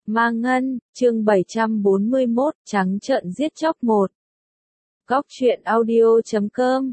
Ma Ngân, chương 741, trắng trợn giết chóc 1. Góc truyện audio.com.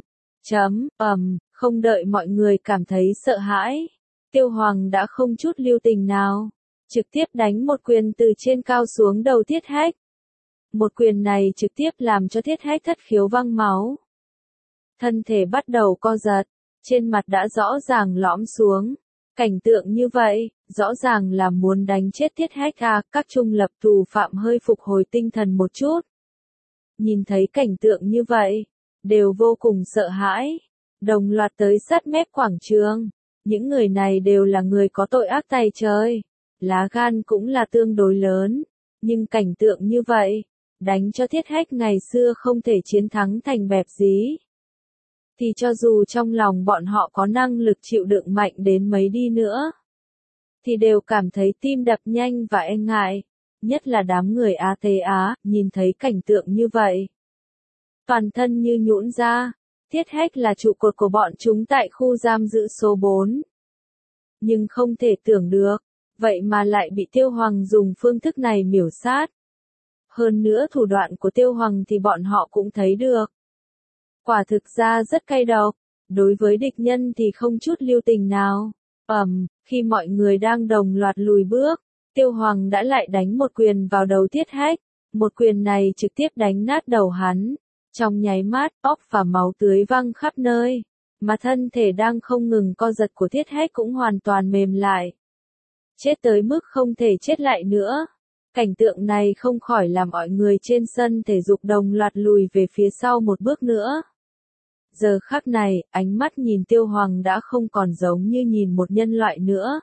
Không đợi mọi người cảm thấy sợ hãi, Tiêu Hoàng đã không chút lưu tình nào, trực tiếp đánh một quyền từ trên cao xuống đầu Thiết Hách. Một quyền này trực tiếp làm cho Thiết Hách thất khiếu văng máu. Thân thể bắt đầu co giật, trên mặt đã rõ ràng lõm xuống. Cảnh tượng như vậy, rõ ràng là muốn đánh chết Thiết Hách à, các trung lập tù phạm hơi phục hồi tinh thần một chút. Nhìn thấy cảnh tượng như vậy, đều vô cùng sợ hãi, đồng loạt tới sát mép quảng trường. Những người này đều là người có tội ác tày trời, lá gan cũng là tương đối lớn, nhưng cảnh tượng như vậy, đánh cho Thiết Hách ngày xưa không thể chiến thắng thành bẹp dí. Thì cho dù trong lòng bọn họ có năng lực chịu đựng mạnh đến mấy đi nữa, thì đều cảm thấy tim đập nhanh và e ngại, nhất là đám người ATA, nhìn thấy cảnh tượng như vậy. Toàn thân như nhũn ra, Thiết Hách là trụ cột của bọn chúng tại khu giam giữ số 4. Nhưng không thể tưởng được, vậy mà lại bị Tiêu Hoàng dùng phương thức này miểu sát. Hơn nữa thủ đoạn của Tiêu Hoàng thì bọn họ cũng thấy được. Quả thực ra rất cay độc, đối với địch nhân thì không chút lưu tình nào. Khi mọi người đang đồng loạt lùi bước, Tiêu Hoàng đã lại đánh một quyền vào đầu Thiết Hách, một quyền này trực tiếp đánh nát đầu hắn. Trong nháy mắt, óc và máu tưới văng khắp nơi, mà thân thể đang không ngừng co giật của Thiết Hách cũng hoàn toàn mềm lại. Chết tới mức không thể chết lại nữa. Cảnh tượng này không khỏi làm mọi người trên sân thể dục đồng loạt lùi về phía sau một bước nữa. Giờ khắc này, ánh mắt nhìn Tiêu Hoàng đã không còn giống như nhìn một nhân loại nữa,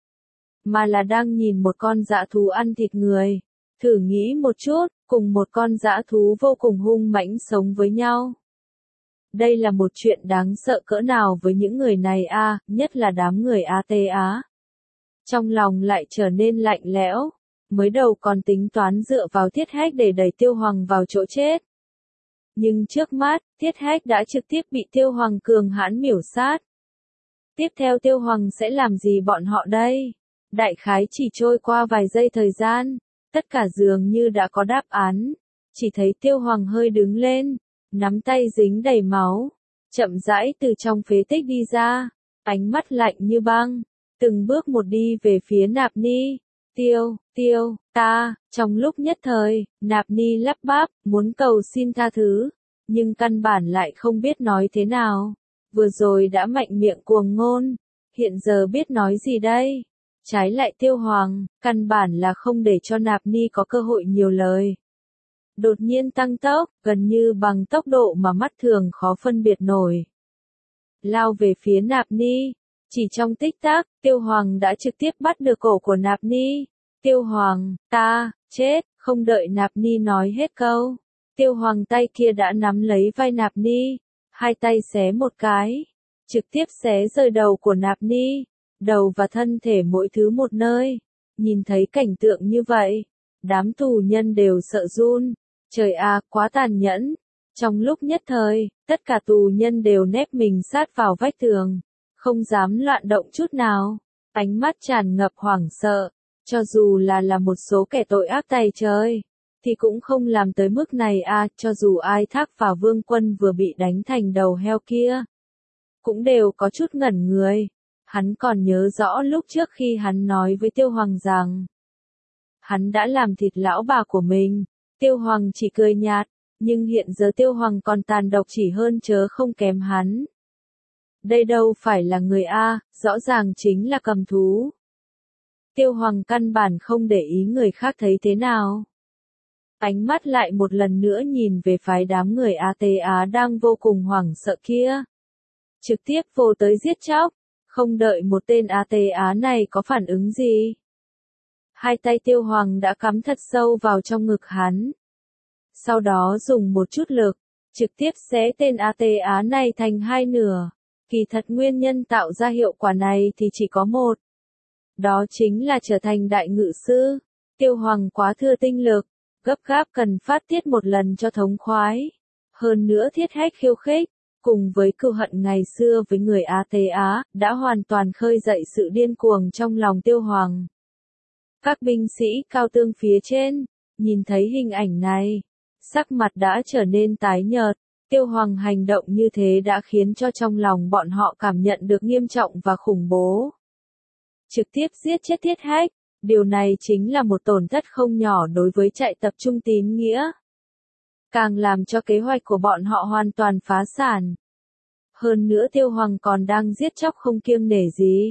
mà là đang nhìn một con dã thú ăn thịt người. Thử nghĩ một chút, cùng một con dã thú vô cùng hung mãnh sống với nhau. Đây là một chuyện đáng sợ cỡ nào với những người này a, nhất là đám người ATA. Trong lòng lại trở nên lạnh lẽo, mới đầu còn tính toán dựa vào Thiết Hách để đẩy Tiêu Hoàng vào chỗ chết. Nhưng trước mắt, Thiết Hách đã trực tiếp bị Tiêu Hoàng cường hãn miểu sát. Tiếp theo Tiêu Hoàng sẽ làm gì bọn họ đây? Đại khái chỉ trôi qua vài giây thời gian, tất cả dường như đã có đáp án. Chỉ thấy Tiêu Hoàng hơi đứng lên, nắm tay dính đầy máu, chậm rãi từ trong phế tích đi ra, ánh mắt lạnh như băng, từng bước một đi về phía Nạp Ni. Trong lúc nhất thời, Nạp Ni lắp bắp, muốn cầu xin tha thứ, nhưng căn bản lại không biết nói thế nào. Vừa rồi đã mạnh miệng cuồng ngôn, hiện giờ biết nói gì đây? Trái lại Tiêu Hoàng, căn bản là không để cho Nạp Ni có cơ hội nhiều lời. Đột nhiên tăng tốc, gần như bằng tốc độ mà mắt thường khó phân biệt nổi. Lao về phía Nạp Ni. Chỉ trong tích tắc, Tiêu Hoàng đã trực tiếp bắt được cổ của Nạp Ni. Tiêu Hoàng, ta, chết, không đợi Nạp Ni nói hết câu. Tiêu Hoàng tay kia đã nắm lấy vai Nạp Ni, hai tay xé một cái, trực tiếp xé rời đầu của Nạp Ni, đầu và thân thể mỗi thứ một nơi. Nhìn thấy cảnh tượng như vậy, đám tù nhân đều sợ run. Trời à, quá tàn nhẫn. Trong lúc nhất thời, tất cả tù nhân đều nép mình sát vào vách tường, không dám loạn động chút nào, ánh mắt tràn ngập hoảng sợ. Cho dù là một số kẻ tội ác tày trời, thì cũng không làm tới mức này à, cho dù ai thác vào Vương Quân vừa bị đánh thành đầu heo kia, cũng đều có chút ngẩn người. Hắn còn nhớ rõ lúc trước khi hắn nói với Tiêu Hoàng rằng, hắn đã làm thịt lão bà của mình, Tiêu Hoàng chỉ cười nhạt, nhưng hiện giờ Tiêu Hoàng còn tàn độc chỉ hơn chớ không kém hắn. Đây đâu phải là người a, rõ ràng chính là cầm thú. Tiêu Hoàng căn bản không để ý người khác thấy thế nào. Ánh mắt lại một lần nữa nhìn về phái đám người ATA đang vô cùng hoảng sợ kia. Trực tiếp vô tới giết chóc, không đợi một tên ATA này có phản ứng gì. Hai tay Tiêu Hoàng đã cắm thật sâu vào trong ngực hắn. Sau đó dùng một chút lực, trực tiếp xé tên ATA này thành hai nửa. Kỳ thật nguyên nhân tạo ra hiệu quả này thì chỉ có một. Đó chính là trở thành đại ngự sư. Tiêu Hoàng quá thừa tinh lực, gấp gáp cần phát tiết một lần cho thống khoái. Hơn nữa Thiết Hách khiêu khích, cùng với cừu hận ngày xưa với người ATA, đã hoàn toàn khơi dậy sự điên cuồng trong lòng Tiêu Hoàng. Các binh sĩ cao tương phía trên, nhìn thấy hình ảnh này, sắc mặt đã trở nên tái nhợt. Tiêu Hoàng hành động như thế đã khiến cho trong lòng bọn họ cảm nhận được nghiêm trọng và khủng bố. Trực tiếp giết chết Thiết Hách, điều này chính là một tổn thất không nhỏ đối với trại tập trung tín nghĩa. Càng làm cho kế hoạch của bọn họ hoàn toàn phá sản. Hơn nữa Tiêu Hoàng còn đang giết chóc không kiêng nể gì.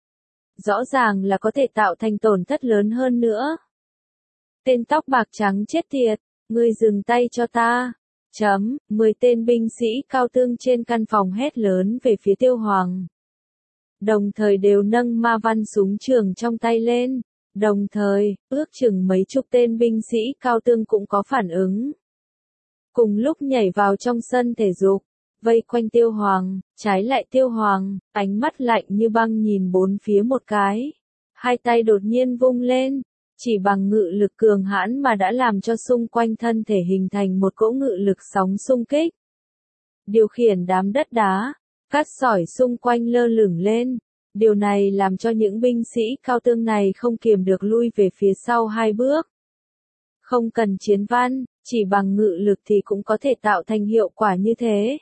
Rõ ràng là có thể tạo thành tổn thất lớn hơn nữa. Tên tóc bạc trắng chết tiệt, ngươi dừng tay cho ta. 10 tên binh sĩ cao tương trên căn phòng hét lớn về phía Tiêu Hoàng. Đồng thời đều nâng ma văn súng trường trong tay lên. Đồng thời, ước chừng mấy chục tên binh sĩ cao tương cũng có phản ứng. Cùng lúc nhảy vào trong sân thể dục, vây quanh Tiêu Hoàng, trái lại Tiêu Hoàng, ánh mắt lạnh như băng nhìn bốn phía một cái. Hai tay đột nhiên vung lên, chỉ bằng ngự lực cường hãn mà đã làm cho xung quanh thân thể hình thành một cỗ ngự lực sóng xung kích. Điều khiển đám đất đá, cát sỏi xung quanh lơ lửng lên. Điều này làm cho những binh sĩ cao tương này không kiềm được lui về phía sau hai bước. Không cần chiến văn, chỉ bằng ngự lực thì cũng có thể tạo thành hiệu quả như thế.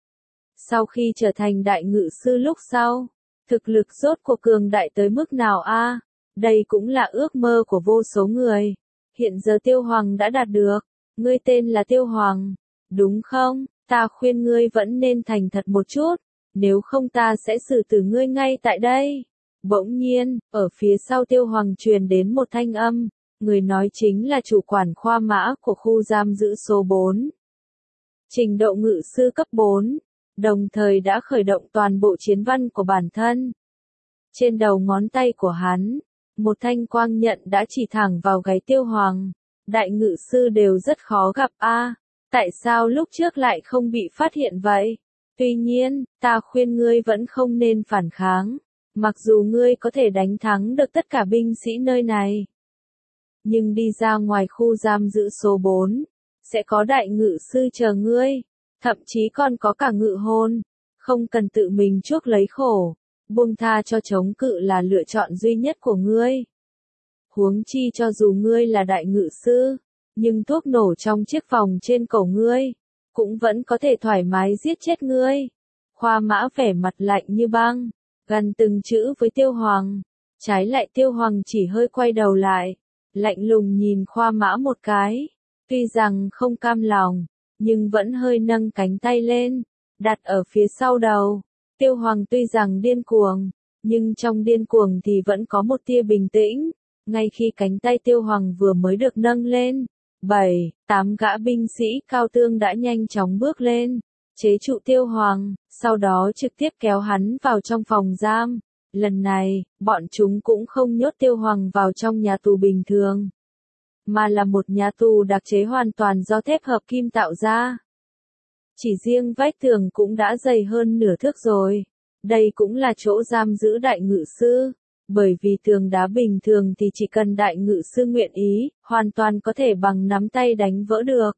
Sau khi trở thành đại ngự sư lúc sau, thực lực rốt cuộc cường đại tới mức nào a? Đây cũng là ước mơ của vô số người. Hiện giờ Tiêu Hoàng đã đạt được. Ngươi tên là Tiêu Hoàng, đúng không? Ta khuyên ngươi vẫn nên thành thật một chút, nếu không ta sẽ xử tử ngươi ngay tại đây. Bỗng nhiên, ở phía sau Tiêu Hoàng truyền đến một thanh âm, người nói chính là chủ quản khoa mã của khu giam giữ số 4. Trình độ ngự sư cấp 4, đồng thời đã khởi động toàn bộ chiến văn của bản thân. Trên đầu ngón tay của hắn, một thanh quang nhận đã chỉ thẳng vào gáy Tiêu Hoàng. Đại ngự sư đều rất khó gặp a, tại sao lúc trước lại không bị phát hiện vậy? Tuy nhiên, ta khuyên ngươi vẫn không nên phản kháng, mặc dù ngươi có thể đánh thắng được tất cả binh sĩ nơi này. Nhưng đi ra ngoài khu giam giữ số 4, sẽ có đại ngự sư chờ ngươi, thậm chí còn có cả ngự hôn, không cần tự mình chuốc lấy khổ, buông tha cho chống cự là lựa chọn duy nhất của ngươi. Huống chi cho dù ngươi là đại ngự sư, nhưng thuốc nổ trong chiếc vòng trên cổ ngươi, cũng vẫn có thể thoải mái giết chết ngươi. Khoa mã vẻ mặt lạnh như băng, gần từng chữ với Tiêu Hoàng. Trái lại Tiêu Hoàng chỉ hơi quay đầu lại, lạnh lùng nhìn khoa mã một cái. Tuy rằng không cam lòng, nhưng vẫn hơi nâng cánh tay lên, đặt ở phía sau đầu. Tiêu Hoàng tuy rằng điên cuồng, nhưng trong điên cuồng thì vẫn có một tia bình tĩnh. Ngay khi cánh tay Tiêu Hoàng vừa mới được nâng lên, 7-8 gã binh sĩ cao tương đã nhanh chóng bước lên, chế trụ Tiêu Hoàng, sau đó trực tiếp kéo hắn vào trong phòng giam. Lần này, bọn chúng cũng không nhốt Tiêu Hoàng vào trong nhà tù bình thường, mà là một nhà tù đặc chế hoàn toàn do thép hợp kim tạo ra. Chỉ riêng vách tường cũng đã dày hơn nửa thước rồi. Đây cũng là chỗ giam giữ đại ngự sư. Bởi vì tường đá bình thường thì chỉ cần đại ngự sư nguyện ý, hoàn toàn có thể bằng nắm tay đánh vỡ được.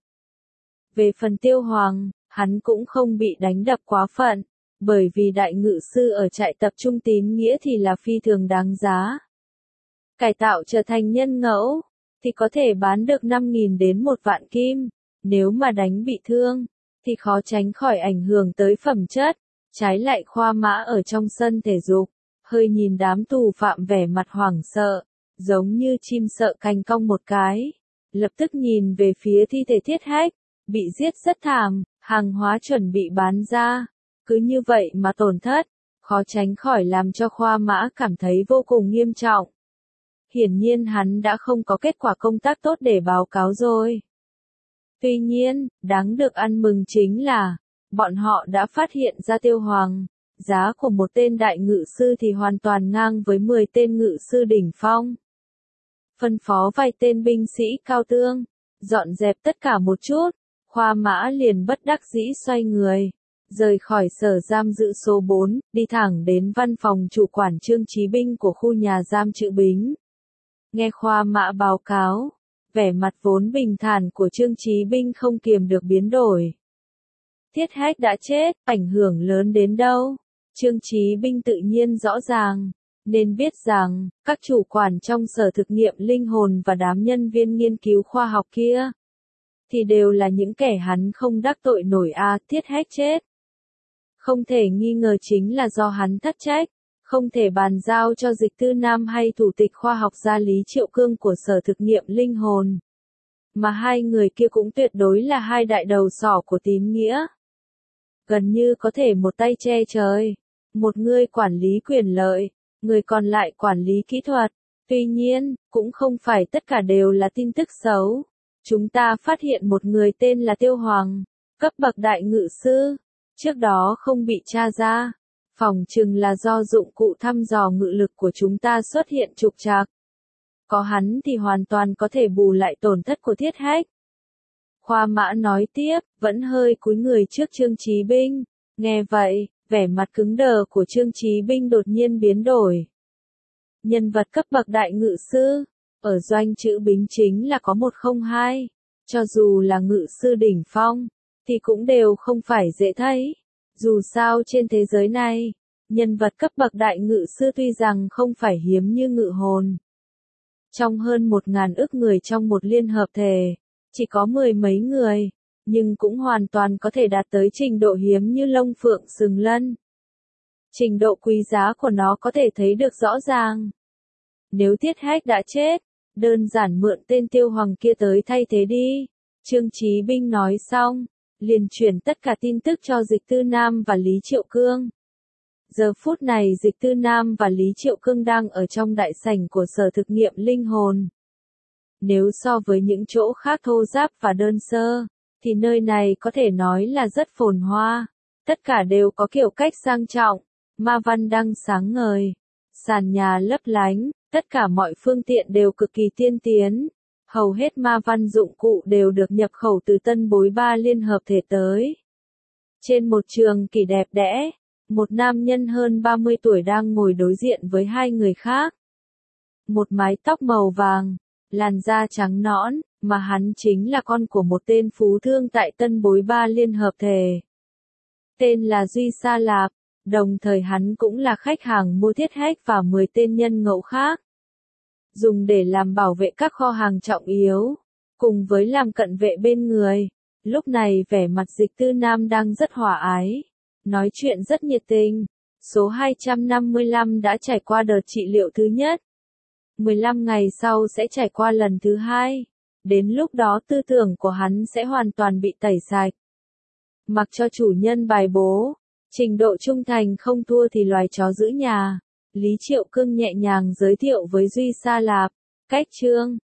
Về phần Tiêu Hoàng, hắn cũng không bị đánh đập quá phận, bởi vì đại ngự sư ở trại tập trung tín nghĩa thì là phi thường đáng giá. Cải tạo trở thành nhân ngẫu, thì có thể bán được 5.000 đến 1 vạn kim, nếu mà đánh bị thương, thì khó tránh khỏi ảnh hưởng tới phẩm chất. Trái lại khoa mã ở trong sân thể dục, hơi nhìn đám tù phạm vẻ mặt hoảng sợ, giống như chim sợ cành cong một cái, lập tức nhìn về phía thi thể Thiết Hách, bị giết rất thảm, hàng hóa chuẩn bị bán ra, cứ như vậy mà tổn thất, khó tránh khỏi làm cho khoa mã cảm thấy vô cùng nghiêm trọng. Hiển nhiên hắn đã không có kết quả công tác tốt để báo cáo rồi. Tuy nhiên, đáng được ăn mừng chính là, bọn họ đã phát hiện ra Tiêu Hoàng. Giá của một tên đại ngự sư thì hoàn toàn ngang với 10 tên ngự sư đỉnh phong. Phân phó vài tên binh sĩ cao tương, dọn dẹp tất cả một chút, khoa mã liền bất đắc dĩ xoay người, rời khỏi sở giam giữ số 4, đi thẳng đến văn phòng chủ quản Trương Chí Binh của khu nhà giam Trự Bính. Nghe khoa mã báo cáo, vẻ mặt vốn bình thản của Trương Chí Binh không kiềm được biến đổi. Thiết Hách đã chết, ảnh hưởng lớn đến đâu? Trương Chí Binh tự nhiên rõ ràng, Nên biết rằng, các chủ quản trong sở thực nghiệm linh hồn và đám nhân viên nghiên cứu khoa học kia, thì đều là những kẻ hắn không đắc tội nổi Tiết Hách chết. Không thể nghi ngờ chính là do hắn thất trách, không thể bàn giao cho Dịch Tư Nam hay thủ tịch khoa học gia Lý Triệu Cương của sở thực nghiệm linh hồn. Mà hai người kia cũng tuyệt đối là hai đại đầu sỏ của tín nghĩa. Gần như có thể một tay che trời, một người quản lý quyền lợi, người còn lại quản lý kỹ thuật. Tuy nhiên, cũng không phải tất cả đều là tin tức xấu. Chúng ta phát hiện một người tên là Tiêu Hoàng, cấp bậc đại ngự sư, trước đó không bị tra ra. Phỏng chừng là do dụng cụ thăm dò ngự lực của chúng ta xuất hiện trục trặc. Có hắn thì hoàn toàn có thể bù lại tổn thất của Thiết Hách. Khoa Mã nói tiếp, vẫn hơi cúi người trước Trương Chí Binh. Nghe vậy, vẻ mặt cứng đờ của Trương Chí Binh đột nhiên biến đổi. Nhân vật cấp bậc đại ngự sư, ở doanh chữ Bính chính là có 102. Cho dù là ngự sư đỉnh phong, thì cũng đều không phải dễ thấy. Dù sao trên thế giới này, nhân vật cấp bậc đại ngự sư tuy rằng không phải hiếm như ngự hồn. Trong hơn 1.000 ức người trong một liên hợp thể, chỉ có 10 mấy người, nhưng cũng hoàn toàn có thể đạt tới trình độ hiếm như Long Phượng Sừng Lân. Trình độ quý giá của nó có thể thấy được rõ ràng. Nếu Thiết Hách đã chết, đơn giản mượn tên Tiêu Hoàng kia tới thay thế đi. Trương Chí Binh nói xong, liền chuyển tất cả tin tức cho Dịch Tư Nam và Lý Triệu Cương. Giờ phút này Dịch Tư Nam và Lý Triệu Cương đang ở trong đại sảnh của sở thực nghiệm linh hồn. Nếu so với những chỗ khác thô ráp và đơn sơ, thì nơi này có thể nói là rất phồn hoa. Tất cả đều có kiểu cách sang trọng, ma văn đăng sáng ngời, sàn nhà lấp lánh, tất cả mọi phương tiện đều cực kỳ tiên tiến. Hầu hết ma văn dụng cụ đều được nhập khẩu từ Tân Bối Ba liên hợp thể tới. Trên một trường kỷ đẹp đẽ, một nam nhân hơn 30 tuổi đang ngồi đối diện với hai người khác. Một mái tóc màu vàng, làn da trắng nõn, mà hắn chính là con của một tên phú thương tại Tân Bối Ba liên hợp thể. Tên là Duy Sa Lạp, đồng thời hắn cũng là khách hàng mua Thiết Hách và 10 tên nhân ngẫu khác. Dùng để làm bảo vệ các kho hàng trọng yếu, cùng với làm cận vệ bên người. Lúc này vẻ mặt Dịch Tư Nam đang rất hòa ái, nói chuyện rất nhiệt tình. Số 255 đã trải qua đợt trị liệu thứ nhất. 15 ngày sau sẽ trải qua lần thứ hai. Đến lúc đó tư tưởng của hắn sẽ hoàn toàn bị tẩy sạch. Mặc cho chủ nhân bài bố, trình độ trung thành không thua thì loài chó giữ nhà. Lý Triệu Cương nhẹ nhàng giới thiệu với Duy Sa Lạp, cách Trương